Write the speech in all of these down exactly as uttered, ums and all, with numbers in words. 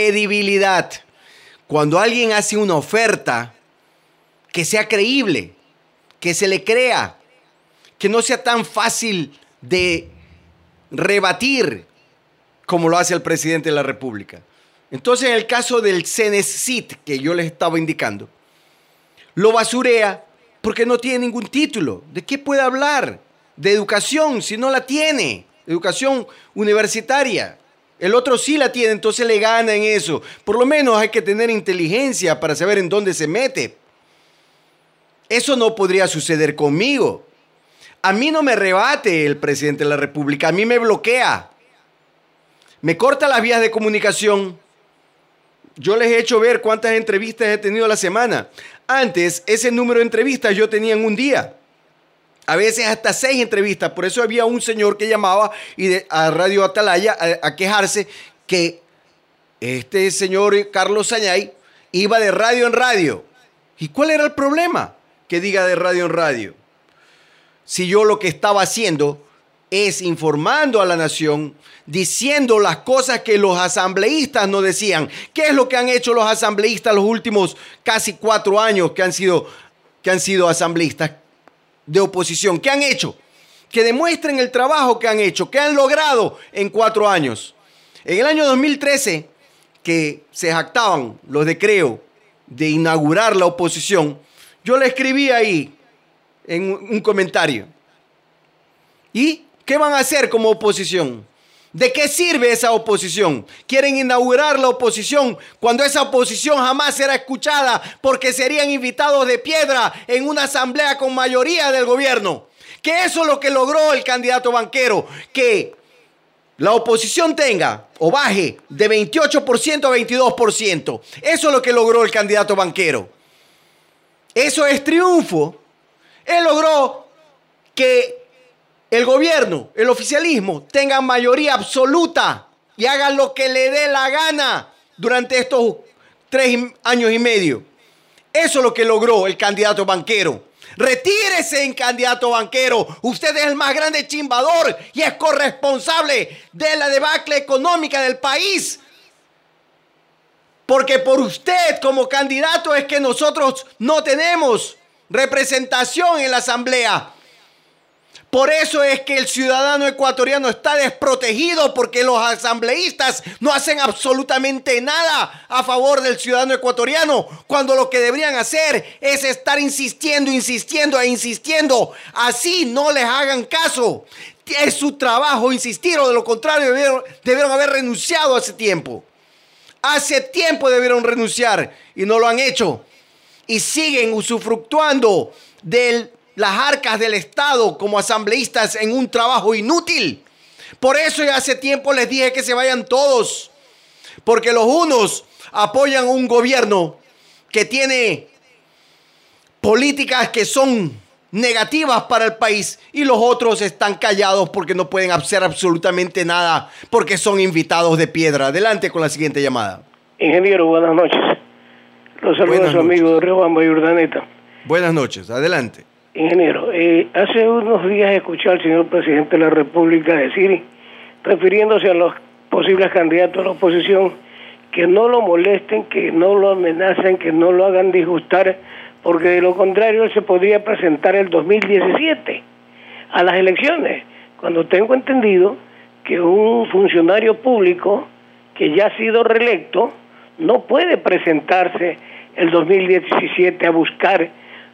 credibilidad. Cuando alguien hace una oferta, que sea creíble, que se le crea, que no sea tan fácil de rebatir como lo hace el presidente de la República. Entonces, en el caso del Cenezcit, que yo les estaba indicando, lo basurea porque no tiene ningún título. ¿De qué puede hablar? De educación, si no la tiene. Educación universitaria. El otro sí la tiene, entonces le gana en eso. Por lo menos hay que tener inteligencia para saber en dónde se mete. Eso no podría suceder conmigo. A mí no me rebate el presidente de la República, a mí me bloquea. Me corta las vías de comunicación. Yo les he hecho ver cuántas entrevistas he tenido a la semana. Antes, ese número de entrevistas yo tenía en un día. A veces hasta seis entrevistas. Por eso había un señor que llamaba y de, a Radio Atalaya a, a quejarse que este señor Carlos Sañay iba de radio en radio. ¿Y cuál era el problema? Que diga de radio en radio. Si yo lo que estaba haciendo es informando a la nación, diciendo las cosas que los asambleístas no decían. ¿Qué es lo que han hecho los asambleístas los últimos casi cuatro años que han sido, que han sido asambleístas de oposición? ¿Qué han hecho? Que demuestren el trabajo que han hecho, que han logrado en cuatro años. En el año dos mil trece, que se jactaban los de Creo de inaugurar la oposición, yo le escribí ahí en un comentario. ¿Y qué van a hacer como oposición? ¿De qué sirve esa oposición? Quieren inaugurar la oposición cuando esa oposición jamás será escuchada porque serían invitados de piedra en una asamblea con mayoría del gobierno. Que eso es lo que logró el candidato Banquero, que la oposición tenga o baje de veintiocho por ciento a veintidós por ciento. Eso es lo que logró el candidato Banquero. Eso es triunfo. Él logró que el gobierno, el oficialismo, tengan mayoría absoluta y hagan lo que le dé la gana durante estos tres años y medio. Eso es lo que logró el candidato Banquero. Retírese, en candidato Banquero. Usted es el más grande chimbador y es corresponsable de la debacle económica del país. Porque por usted como candidato es que nosotros no tenemos representación en la asamblea. Por eso es que el ciudadano ecuatoriano está desprotegido, porque los asambleístas no hacen absolutamente nada a favor del ciudadano ecuatoriano, cuando lo que deberían hacer es estar insistiendo, insistiendo e insistiendo. Así no les hagan caso. Es su trabajo insistir, o de lo contrario debieron, debieron haber renunciado hace tiempo. Hace tiempo debieron renunciar y no lo han hecho. Y siguen usufructuando del las arcas del Estado como asambleístas en un trabajo inútil. Por eso ya hace tiempo les dije que se vayan todos, porque los unos apoyan un gobierno que tiene políticas que son negativas para el país y los otros están callados porque no pueden hacer absolutamente nada porque son invitados de piedra. Adelante con la siguiente llamada. Ingeniero, buenas noches. Los saluda su amigo de Riobamba y Urdaneta. Buenas noches, adelante. Ingeniero, eh, hace unos días escuché al señor presidente de la República decir, refiriéndose a los posibles candidatos a la oposición, que no lo molesten, que no lo amenacen, que no lo hagan disgustar, porque de lo contrario él se podría presentar el dos mil diecisiete a las elecciones, cuando tengo entendido que un funcionario público que ya ha sido reelecto no puede presentarse el dos mil diecisiete a buscar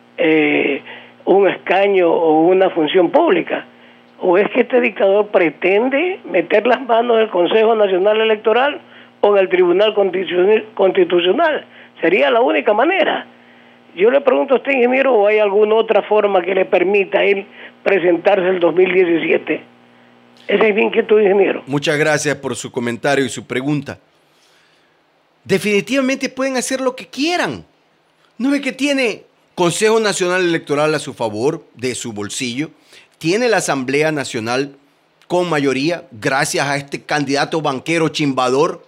eh, un escaño o una función pública. ¿O es que este dictador pretende meter las manos en el Consejo Nacional Electoral o en el Tribunal Constitucional? Sería la única manera. Yo le pregunto a usted, ingeniero, ¿o hay alguna otra forma que le permita a él presentarse el dos mil diecisiete? Esa es mi inquietud, ingeniero. Muchas gracias por su comentario y su pregunta. Definitivamente pueden hacer lo que quieran. ¿No es que tiene Consejo Nacional Electoral a su favor, de su bolsillo? Tiene la Asamblea Nacional con mayoría gracias a este candidato banquero chimbador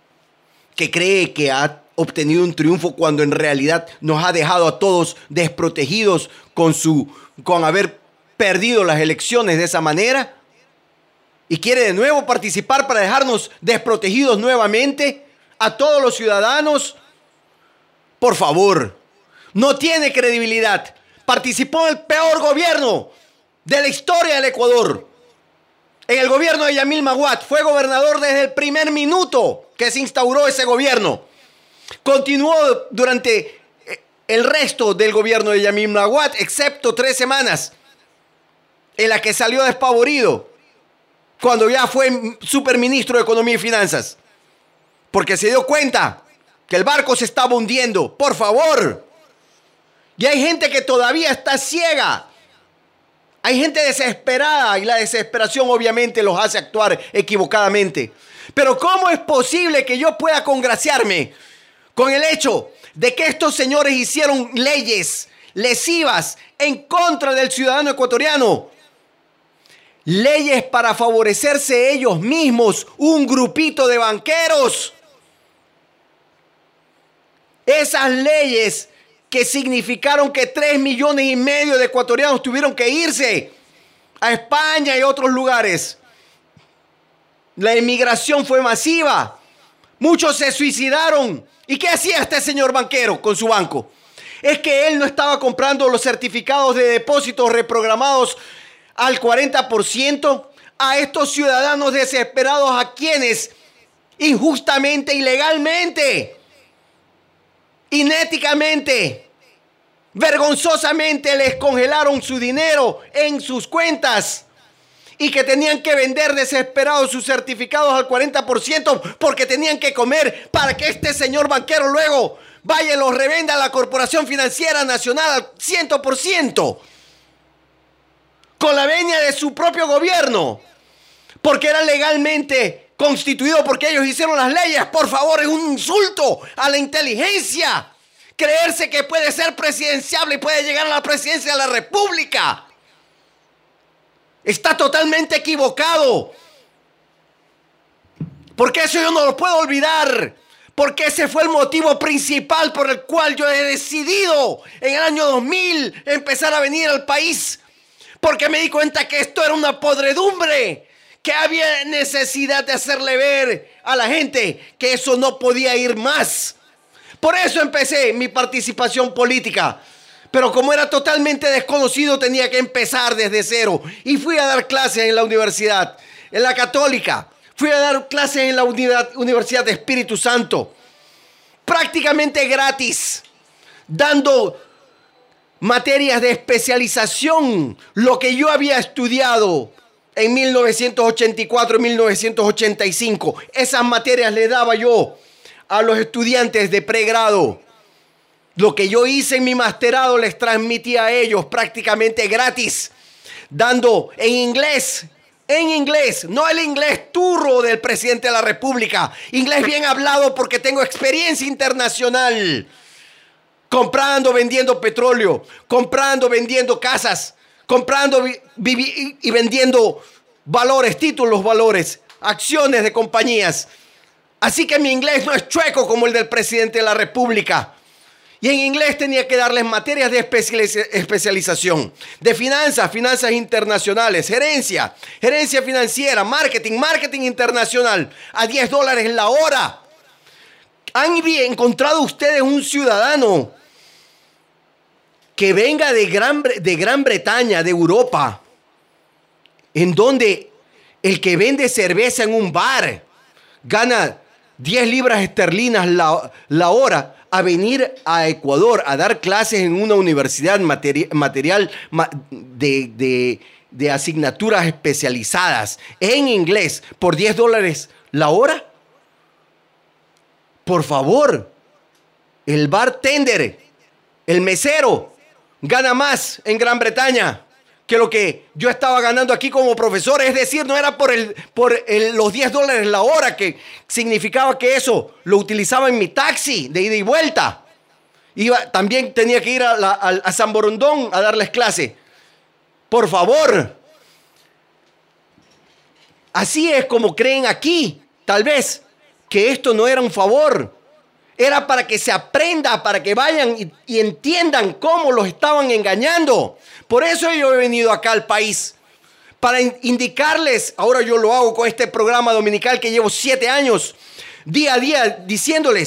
que cree que ha obtenido un triunfo cuando en realidad nos ha dejado a todos desprotegidos con, su, con haber perdido las elecciones de esa manera, y quiere de nuevo participar para dejarnos desprotegidos nuevamente. a todos los ciudadanos. Por favor, no tiene credibilidad. Participó en el peor gobierno de la historia del Ecuador. En el gobierno de Yamil Maguad. Fue gobernador desde el primer minuto que se instauró ese gobierno. Continuó durante el resto del gobierno de Yamil Maguad, excepto tres semanas, en la que salió despavorido cuando ya fue superministro de Economía y Finanzas. Porque se dio cuenta que el barco se estaba hundiendo. Por favor. Y hay gente que todavía está ciega. Hay gente desesperada y la desesperación obviamente los hace actuar equivocadamente. Pero ¿cómo es posible que yo pueda congraciarme con el hecho de que estos señores hicieron leyes lesivas en contra del ciudadano ecuatoriano? Leyes para favorecerse ellos mismos, un grupito de banqueros. Esas leyes que significaron que tres millones y medio de ecuatorianos tuvieron que irse a España y otros lugares. La inmigración fue masiva. Muchos se suicidaron. ¿Y qué hacía este señor banquero con su banco? Es que él no estaba comprando los certificados de depósitos reprogramados al cuarenta por ciento a estos ciudadanos desesperados a quienes injustamente, ilegalmente, inéticamente, vergonzosamente les congelaron su dinero en sus cuentas y que tenían que vender desesperados sus certificados al cuarenta por ciento porque tenían que comer para que este señor banquero luego vaya y los revenda a la Corporación Financiera Nacional al cien por ciento con la venia de su propio gobierno, porque era legalmente constituido, porque ellos hicieron las leyes. Por favor, es un insulto a la inteligencia creerse que puede ser presidenciable y puede llegar a la presidencia de la República. Está totalmente equivocado. Porque eso yo no lo puedo olvidar. Porque ese fue el motivo principal por el cual yo he decidido en el año dos mil empezar a venir al país. Porque me di cuenta que esto era una podredumbre, que había necesidad de hacerle ver a la gente que eso no podía ir más. Por eso empecé mi participación política. Pero como era totalmente desconocido, tenía que empezar desde cero. Y fui a dar clases en la universidad, en la Católica. Fui a dar clases en la Universidad de Espíritu Santo. Prácticamente gratis. Dando materias de especialización, lo que yo había estudiado en mil novecientos ochenta y cuatro y mil novecientos ochenta y cinco. Esas materias le daba yo a los estudiantes de pregrado. Lo que yo hice en mi masterado les transmitía a ellos prácticamente gratis, dando en inglés, en inglés, no el inglés turro del presidente de la República, inglés bien hablado porque tengo experiencia internacional. Comprando, vendiendo petróleo, comprando, vendiendo casas, comprando y vendiendo valores, títulos, valores, acciones de compañías. Así que mi inglés no es chueco como el del presidente de la República. Y en inglés tenía que darles materias de especialización, de finanzas, finanzas internacionales, gerencia, gerencia financiera, marketing, marketing internacional, a diez dólares la hora. ¿Han encontrado ustedes un ciudadano que venga de Gran, de Gran Bretaña, de Europa, en donde el que vende cerveza en un bar gana diez libras esterlinas la, la hora, a venir a Ecuador a dar clases en una universidad materi- material de, de, de asignaturas especializadas en inglés por diez dólares la hora? Por favor, el bartender, el mesero, gana más en Gran Bretaña que lo que yo estaba ganando aquí como profesor. Es decir, no era por, el, por el, los diez dólares la hora, que significaba que eso lo utilizaba en mi taxi de ida y vuelta. Iba, también tenía que ir a, la, a, a San Borondón a darles clase. Por favor. Así es como creen aquí, tal vez, que esto no era un favor. Era para que se aprenda, para que vayan y, y entiendan cómo los estaban engañando. Por eso yo he venido acá al país, para in- indicarles, ahora yo lo hago con este programa dominical que llevo siete años, día a día diciéndoles